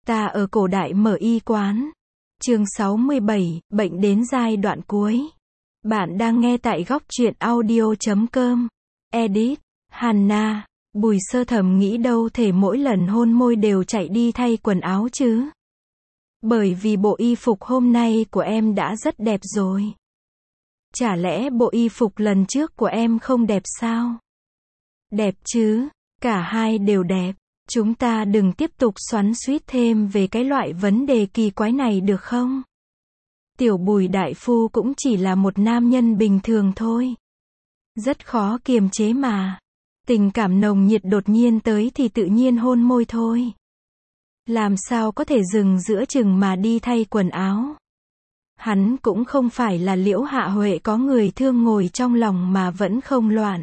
Ta ở cổ đại mở y quán. Chương 67, bệnh đến giai đoạn cuối. Bạn đang nghe tại góc truyện audio.com. Edit, Hannah. Bùi Sơ thầm nghĩ đâu thể mỗi lần hôn môi đều chạy đi thay quần áo chứ. Bởi vì bộ y phục hôm nay của em đã rất đẹp rồi. Chả lẽ bộ y phục lần trước của em không đẹp sao? Đẹp chứ, cả hai đều đẹp. Chúng ta đừng tiếp tục xoắn xuýt thêm về cái loại vấn đề kỳ quái này được không? Tiểu Bùi đại phu cũng chỉ là một nam nhân bình thường thôi. Rất khó kiềm chế mà. Tình cảm nồng nhiệt đột nhiên tới thì tự nhiên hôn môi thôi. Làm sao có thể dừng giữa chừng mà đi thay quần áo? Hắn cũng không phải là Liễu Hạ Huệ có người thương ngồi trong lòng mà vẫn không loạn.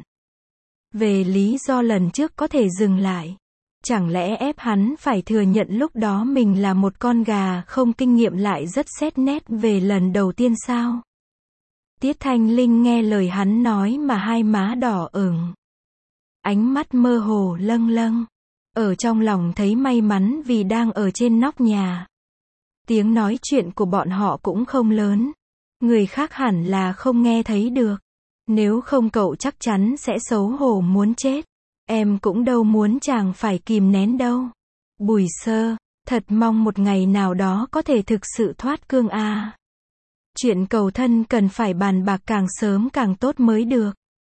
Về lý do lần trước có thể dừng lại. Chẳng lẽ ép hắn phải thừa nhận lúc đó mình là một con gà không kinh nghiệm lại rất xét nét về lần đầu tiên sao? Tiết Thanh Linh nghe lời hắn nói mà hai má đỏ ửng. Ánh mắt mơ hồ lâng lâng. Ở trong lòng thấy may mắn vì đang ở trên nóc nhà. Tiếng nói chuyện của bọn họ cũng không lớn. Người khác hẳn là không nghe thấy được. Nếu không cậu chắc chắn sẽ xấu hổ muốn chết. Em cũng đâu muốn chàng phải kìm nén đâu. Bùi Sơ, thật mong một ngày nào đó có thể thực sự thoát cương a. Chuyện cầu thân cần phải bàn bạc càng sớm càng tốt mới được.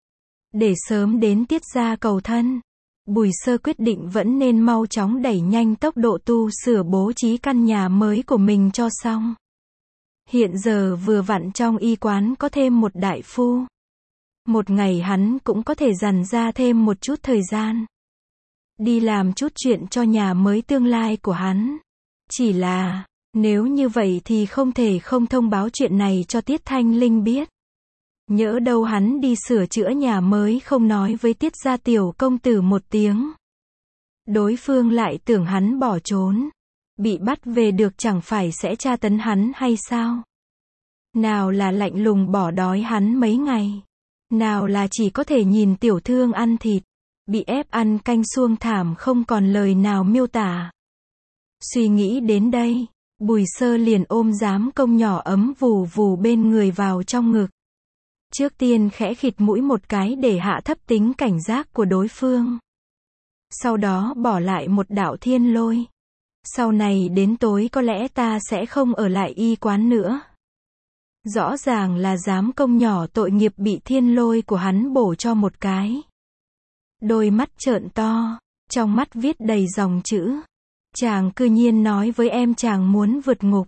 Để sớm đến tiết ra cầu thân, Bùi Sơ quyết định vẫn nên mau chóng đẩy nhanh tốc độ tu sửa bố trí căn nhà mới của mình cho xong. Hiện giờ vừa vặn trong y quán có thêm một đại phu. Một ngày hắn cũng có thể dành ra thêm một chút thời gian. Đi làm chút chuyện cho nhà mới tương lai của hắn. Chỉ là, nếu như vậy thì không thể không thông báo chuyện này cho Tiết Thanh Linh biết. Nhỡ đâu hắn đi sửa chữa nhà mới không nói với Tiết gia tiểu công tử một tiếng. Đối phương lại tưởng hắn bỏ trốn. Bị bắt về được chẳng phải sẽ tra tấn hắn hay sao? Nào là lạnh lùng bỏ đói hắn mấy ngày. Nào là chỉ có thể nhìn tiểu thương ăn thịt. Bị ép ăn canh suông thảm không còn lời nào miêu tả. Suy nghĩ đến đây, Bùi Sơ liền ôm giám công nhỏ ấm vù vù bên người vào trong ngực. Trước tiên khẽ khịt mũi một cái để hạ thấp tính cảnh giác của đối phương. Sau đó bỏ lại một đạo thiên lôi. Sau này đến tối có lẽ ta sẽ không ở lại y quán nữa. Rõ ràng là giám công nhỏ tội nghiệp bị thiên lôi của hắn bổ cho một cái. Đôi mắt trợn to, trong mắt viết đầy dòng chữ. Chàng cư nhiên nói với em chàng muốn vượt ngục.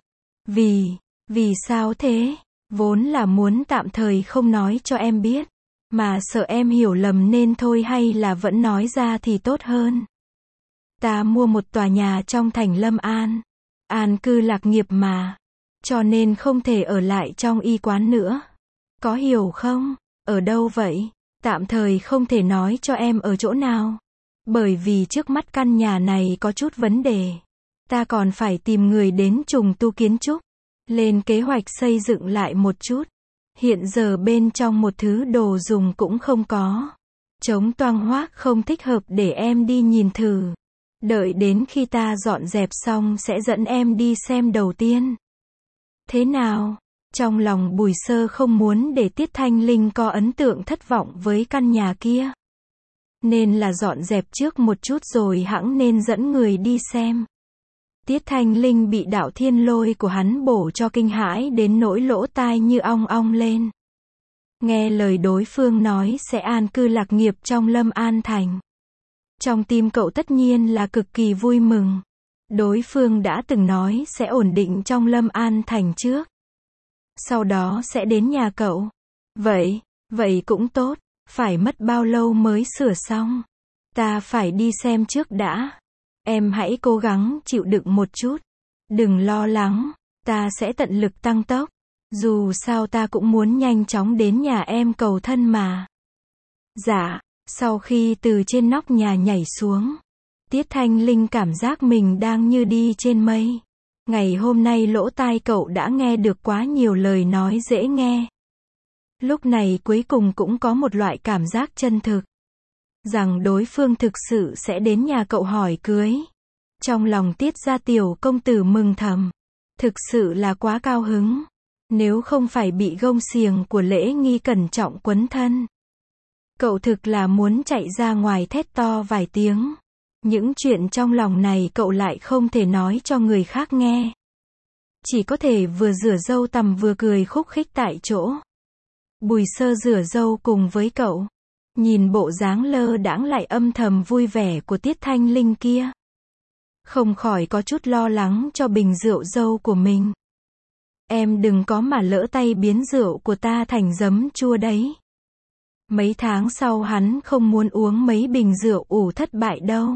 Vì sao thế? Vốn là muốn tạm thời không nói cho em biết. Mà sợ em hiểu lầm nên thôi hay là vẫn nói ra thì tốt hơn. Ta mua một tòa nhà trong thành Lâm An. An cư lạc nghiệp mà. Cho nên không thể ở lại trong y quán nữa. Có hiểu không? Ở đâu vậy? Tạm thời không thể nói cho em ở chỗ nào. Bởi vì trước mắt căn nhà này có chút vấn đề. Ta còn phải tìm người đến trùng tu kiến trúc. Lên kế hoạch xây dựng lại một chút. Hiện giờ bên trong một thứ đồ dùng cũng không có. Trống toang hoác không thích hợp để em đi nhìn thử. Đợi đến khi ta dọn dẹp xong sẽ dẫn em đi xem đầu tiên. Thế nào? Trong lòng Bùi Sơ không muốn để Tiết Thanh Linh có ấn tượng thất vọng với căn nhà kia. Nên là dọn dẹp trước một chút rồi hẵng nên dẫn người đi xem. Tiết Thanh Linh bị đạo thiên lôi của hắn bổ cho kinh hãi đến nỗi lỗ tai như ong ong lên. Nghe lời đối phương nói sẽ an cư lạc nghiệp trong Lâm An Thành. Trong tim cậu tất nhiên là cực kỳ vui mừng. Đối phương đã từng nói sẽ ổn định trong Lâm An Thành trước. Sau đó sẽ đến nhà cậu. Vậy cũng tốt. Phải mất bao lâu mới sửa xong? Ta phải đi xem trước đã. Em hãy cố gắng chịu đựng một chút. Đừng lo lắng. Ta sẽ tận lực tăng tốc. Dù sao ta cũng muốn nhanh chóng đến nhà em cầu thân mà. Dạ. Sau khi từ trên nóc nhà nhảy xuống, Tiết Thanh Linh cảm giác mình đang như đi trên mây. Ngày hôm nay lỗ tai cậu đã nghe được quá nhiều lời nói dễ nghe. Lúc này cuối cùng cũng có một loại cảm giác chân thực. Rằng đối phương thực sự sẽ đến nhà cậu hỏi cưới. Trong lòng Tiết gia tiểu công tử mừng thầm. Thực sự là quá cao hứng. Nếu không phải bị gông xiềng của Lễ Nghi cẩn trọng quấn thân. Cậu thực là muốn chạy ra ngoài thét to vài tiếng. Những chuyện trong lòng này cậu lại không thể nói cho người khác nghe. Chỉ có thể vừa rửa râu tằm vừa cười khúc khích tại chỗ. Bùi Sơ rửa râu cùng với cậu. Nhìn bộ dáng lơ đãng lại âm thầm vui vẻ của Tiết Thanh Linh kia. Không khỏi có chút lo lắng cho bình rượu dâu của mình. Em đừng có mà lỡ tay biến rượu của ta thành giấm chua đấy. Mấy tháng sau hắn không muốn uống mấy bình rượu ủ thất bại đâu.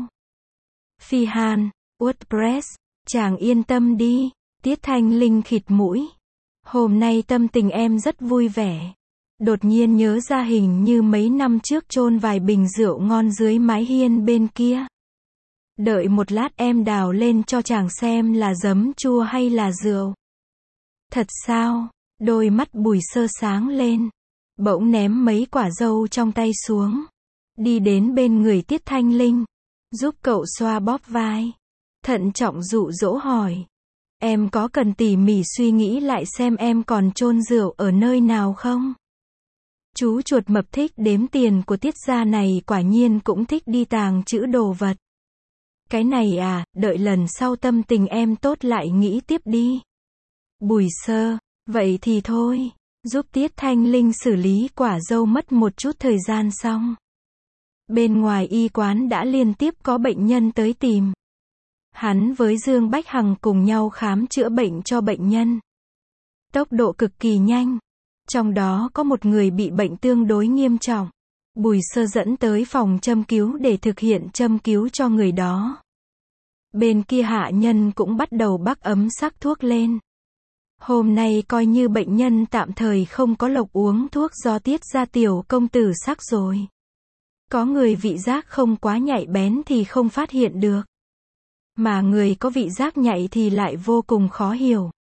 Phi Hàn, WordPress, chàng yên tâm đi. Tiết Thanh Linh khịt mũi. Hôm nay tâm tình em rất vui vẻ. Đột nhiên nhớ ra hình như mấy năm trước chôn vài bình rượu ngon dưới mái hiên bên kia. Đợi một lát em đào lên cho chàng xem là giấm chua hay là rượu. Thật sao? Đôi mắt Bùi Sơ sáng lên. Bỗng ném mấy quả dâu trong tay xuống. Đi đến bên người Tiết Thanh Linh. Giúp cậu xoa bóp vai. Thận trọng dụ dỗ hỏi. Em có cần tỉ mỉ suy nghĩ lại xem em còn chôn rượu ở nơi nào không? Chú chuột mập thích đếm tiền của Tiết gia này quả nhiên cũng thích đi tàng trữ đồ vật. Cái này à, đợi lần sau tâm tình em tốt lại nghĩ tiếp đi. Bùi Sơ, vậy thì thôi. Giúp Tiết Thanh Linh xử lý quả dâu mất một chút thời gian xong. Bên ngoài y quán đã liên tiếp có bệnh nhân tới tìm. Hắn với Dương Bách Hằng cùng nhau khám chữa bệnh cho bệnh nhân. Tốc độ cực kỳ nhanh. Trong đó có một người bị bệnh tương đối nghiêm trọng. Bùi Sơ dẫn tới phòng châm cứu để thực hiện châm cứu cho người đó. Bên kia hạ nhân cũng bắt đầu bắc ấm sắc thuốc lên. Hôm nay coi như bệnh nhân tạm thời không có lộc uống thuốc do Tiết gia tiểu công tử sắc rồi. Có người vị giác không quá nhạy bén thì không phát hiện được. Mà người có vị giác nhạy thì lại vô cùng khó hiểu.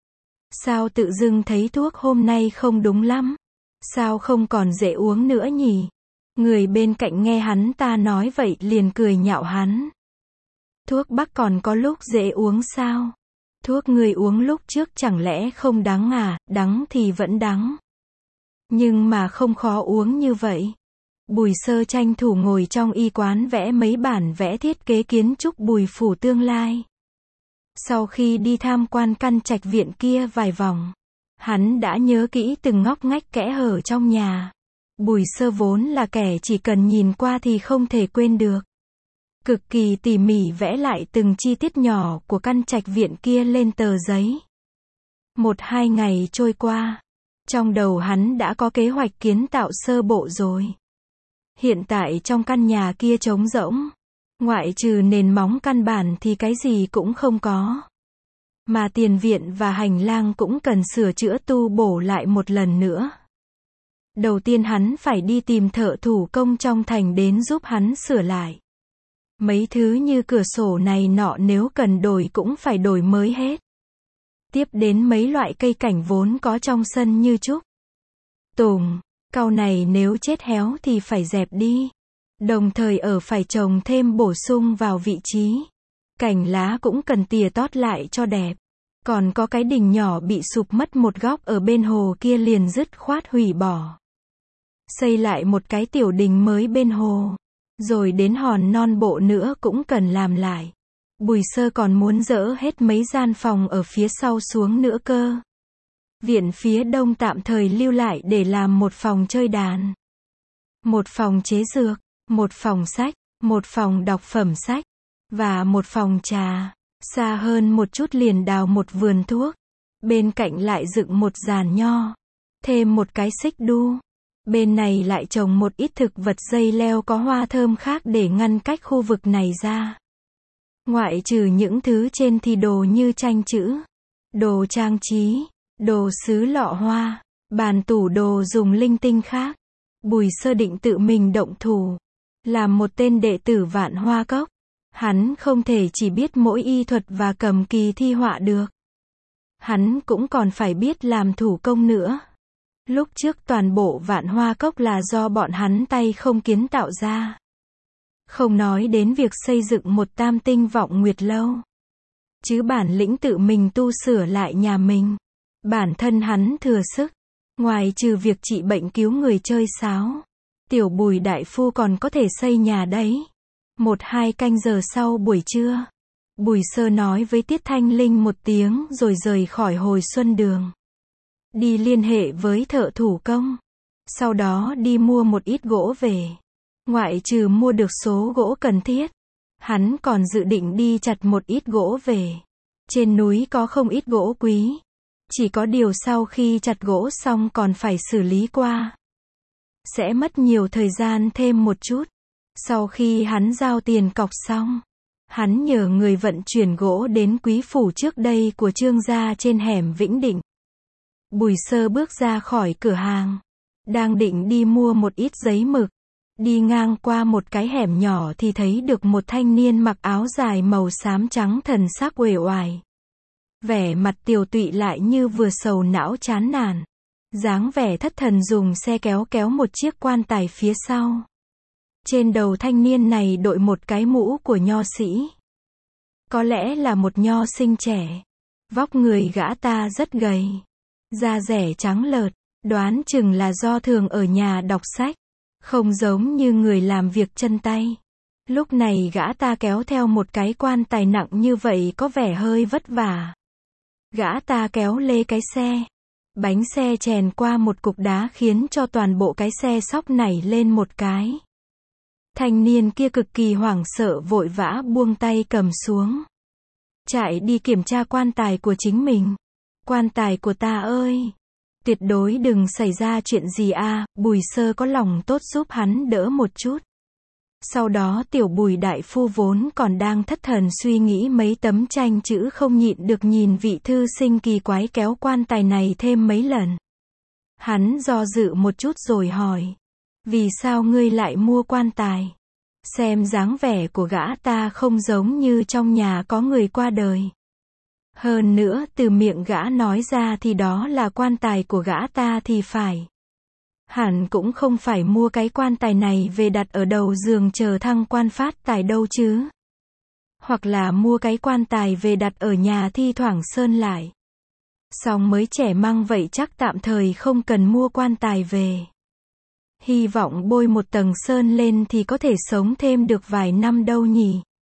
Sao tự dưng thấy thuốc hôm nay không đúng lắm? Sao không còn dễ uống nữa nhỉ? Người bên cạnh nghe hắn ta nói vậy liền cười nhạo hắn. Thuốc bắc còn có lúc dễ uống sao? Thuốc người uống lúc trước chẳng lẽ không đắng à? Đắng thì vẫn đắng. Nhưng mà không khó uống như vậy. Bùi Sơ tranh thủ ngồi trong y quán vẽ mấy bản vẽ thiết kế kiến trúc Bùi phủ tương lai. Sau khi đi tham quan căn trạch viện kia vài vòng, hắn đã nhớ kỹ từng ngóc ngách kẽ hở trong nhà. Bùi Sơ vốn là kẻ chỉ cần nhìn qua thì không thể quên được. Cực kỳ tỉ mỉ vẽ lại từng chi tiết nhỏ của căn trạch viện kia lên tờ giấy. 1-2 ngày trôi qua, trong đầu hắn đã có kế hoạch kiến tạo sơ bộ rồi. Hiện tại trong căn nhà kia trống rỗng, ngoại trừ nền móng căn bản thì cái gì cũng không có. Mà tiền viện và hành lang cũng cần sửa chữa tu bổ lại một lần nữa. Đầu tiên hắn phải đi tìm thợ thủ công trong thành đến giúp hắn sửa lại. Mấy thứ như cửa sổ này nọ nếu cần đổi cũng phải đổi mới hết. Tiếp đến mấy loại cây cảnh vốn có trong sân như trúc, tùng, cau này nếu chết héo thì phải dẹp đi. Đồng thời phải trồng thêm bổ sung vào vị trí. Cành lá cũng cần tỉa tót lại cho đẹp. Còn có cái đình nhỏ bị sụp mất một góc ở bên hồ kia liền dứt khoát hủy bỏ. Xây lại một cái tiểu đình mới bên hồ. Rồi đến hòn non bộ nữa cũng cần làm lại. Bùi Sơ còn muốn dỡ hết mấy gian phòng ở phía sau xuống nữa cơ. Viện phía đông tạm thời lưu lại để làm một phòng chơi đàn, một phòng chế dược, một phòng sách, một phòng đọc phẩm sách, và một phòng trà. Xa hơn một chút liền đào một vườn thuốc. Bên cạnh lại dựng một giàn nho. Thêm một cái xích đu. Bên này lại trồng một ít thực vật dây leo có hoa thơm khác để ngăn cách khu vực này ra. Ngoại trừ những thứ trên thì đồ như tranh chữ, đồ trang trí, đồ sứ lọ hoa, bàn tủ đồ dùng linh tinh khác. Bùi Sơ định tự mình động thủ. Làm một tên đệ tử Vạn Hoa Cốc. Hắn không thể chỉ biết mỗi y thuật và cầm kỳ thi họa được. Hắn cũng còn phải biết làm thủ công nữa. Lúc trước toàn bộ Vạn Hoa Cốc là do bọn hắn tay không kiến tạo ra. Không nói đến việc xây dựng một tam tinh vọng nguyệt lâu. Chứ bản lĩnh tự mình tu sửa lại nhà mình. Bản thân hắn thừa sức. Ngoài trừ việc trị bệnh cứu người chơi sáo. Tiểu Bùi đại phu còn có thể xây nhà đấy. 1-2 canh giờ sau buổi trưa. Bùi Sơ nói với Tiết Thanh Linh một tiếng rồi rời khỏi Hồi Xuân Đường. Đi liên hệ với thợ thủ công. Sau đó đi mua một ít gỗ về. Ngoại trừ mua được số gỗ cần thiết. Hắn còn dự định đi chặt một ít gỗ về. Trên núi có không ít gỗ quý. Chỉ có điều sau khi chặt gỗ xong còn phải xử lý qua. Sẽ mất nhiều thời gian thêm một chút. Sau khi hắn giao tiền cọc xong. Hắn nhờ người vận chuyển gỗ đến quý phủ trước đây của Trương gia trên hẻm Vĩnh Định. Bùi Sơ bước ra khỏi cửa hàng. Đang định đi mua một ít giấy mực. Đi ngang qua một cái hẻm nhỏ thì thấy được một thanh niên mặc áo dài màu xám trắng thần sắc uể oải. Vẻ mặt tiều tụy lại như vừa sầu não chán nản. Dáng vẻ thất thần dùng xe kéo kéo một chiếc quan tài phía sau. Trên đầu thanh niên này đội một cái mũ của nho sĩ. Có lẽ là một nho sinh trẻ. Vóc người gã ta rất gầy. Da dẻ trắng lợt. Đoán chừng là do thường ở nhà đọc sách. Không giống như người làm việc chân tay. Lúc này gã ta kéo theo một cái quan tài nặng như vậy có vẻ hơi vất vả. Gã ta kéo lê cái xe. Bánh xe chèn qua một cục đá khiến cho toàn bộ cái xe xóc nảy lên một cái. Thanh niên kia cực kỳ hoảng sợ vội vã buông tay cầm xuống. Chạy đi kiểm tra quan tài của chính mình. Quan tài của ta ơi! Tuyệt đối đừng xảy ra chuyện gì a. Bùi Sơ có lòng tốt giúp hắn đỡ một chút. Sau đó Tiểu Bùi đại phu vốn còn đang thất thần suy nghĩ mấy tấm tranh chữ không nhịn được nhìn vị thư sinh kỳ quái kéo quan tài này thêm mấy lần. Hắn do dự một chút rồi hỏi. Vì sao ngươi lại mua quan tài? Xem dáng vẻ của gã ta không giống như trong nhà có người qua đời. Hơn nữa từ miệng gã nói ra thì đó là quan tài của gã ta thì phải. Hẳn cũng không phải mua cái quan tài này về đặt ở đầu giường chờ thăng quan phát tài đâu chứ. Hoặc là mua cái quan tài về đặt ở nhà thi thoảng sơn lại. Xong mới trẻ măng vậy chắc tạm thời không cần mua quan tài về. Hy vọng bôi một tầng sơn lên thì có thể sống thêm được vài năm đâu nhỉ.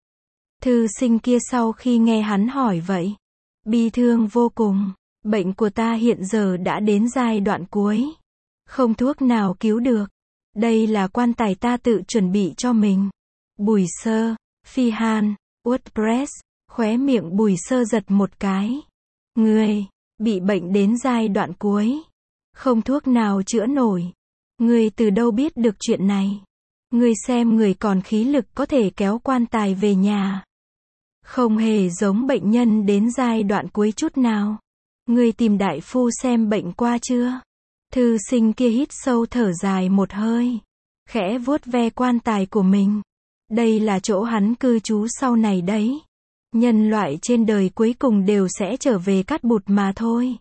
Thư sinh kia sau khi nghe hắn hỏi vậy. Bi thương vô cùng. Bệnh của ta hiện giờ đã đến giai đoạn cuối. Không thuốc nào cứu được. Đây là quan tài ta tự chuẩn bị cho mình. Bùi Sơ, Phi Han, WordPress, khóe miệng Bùi Sơ giật một cái. Ngươi, bị bệnh đến giai đoạn cuối. Không thuốc nào chữa nổi. Ngươi từ đâu biết được chuyện này? Ngươi xem người còn khí lực có thể kéo quan tài về nhà. Không hề giống bệnh nhân đến giai đoạn cuối chút nào. Ngươi tìm đại phu xem bệnh qua chưa? Thư sinh kia hít sâu thở dài một hơi. Khẽ vuốt ve quan tài của mình. Đây là chỗ hắn cư trú sau này đấy. Nhân loại trên đời cuối cùng đều sẽ trở về cát bụt mà thôi.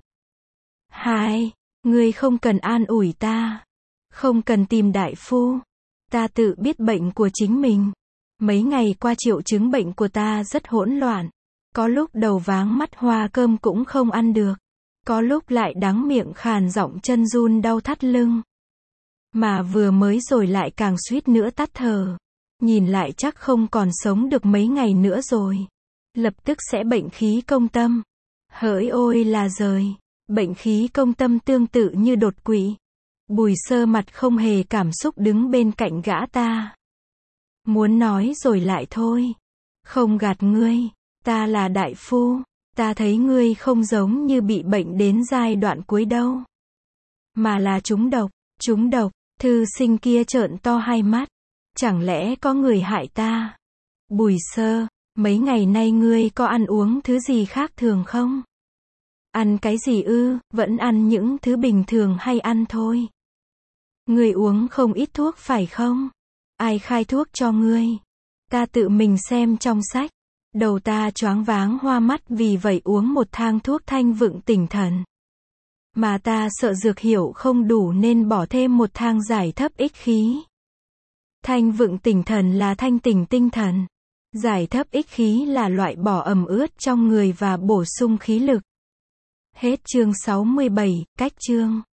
Hai, ngươi không cần an ủi ta. Không cần tìm đại phu. Ta tự biết bệnh của chính mình. Mấy ngày qua triệu chứng bệnh của ta rất hỗn loạn. Có lúc đầu váng mắt hoa cơm cũng không ăn được. Có lúc lại đắng miệng khàn giọng chân run đau thắt lưng. Mà vừa mới rồi lại càng suýt nữa tắt thở. Nhìn lại chắc không còn sống được mấy ngày nữa rồi. Lập tức sẽ bệnh khí công tâm. Hỡi ôi là giời. Bệnh khí công tâm tương tự như đột quỵ. Bùi Sơ mặt không hề cảm xúc đứng bên cạnh gã ta. Muốn nói rồi lại thôi. Không gạt ngươi. Ta là đại phu. Ta thấy ngươi không giống như bị bệnh đến giai đoạn cuối đâu. Mà là trúng độc. Trúng độc. Thư sinh kia trợn to hai mắt. Chẳng lẽ có người hại ta? Bùi Sơ, mấy ngày nay ngươi có ăn uống thứ gì khác thường không? Ăn cái gì ư? Vẫn ăn những thứ bình thường hay ăn thôi. Ngươi uống không ít thuốc phải không? Ai khai thuốc cho ngươi? Ta tự mình xem trong sách. Đầu ta choáng váng hoa mắt vì vậy uống một thang thuốc thanh vựng tỉnh thần. Mà ta sợ dược hiệu không đủ nên bỏ thêm một thang giải thấp ích khí. Thanh vượng tinh thần là thanh tỉnh tinh thần. Giải thấp ích khí là loại bỏ ẩm ướt trong người và bổ sung khí lực. Hết chương 67, cách chương.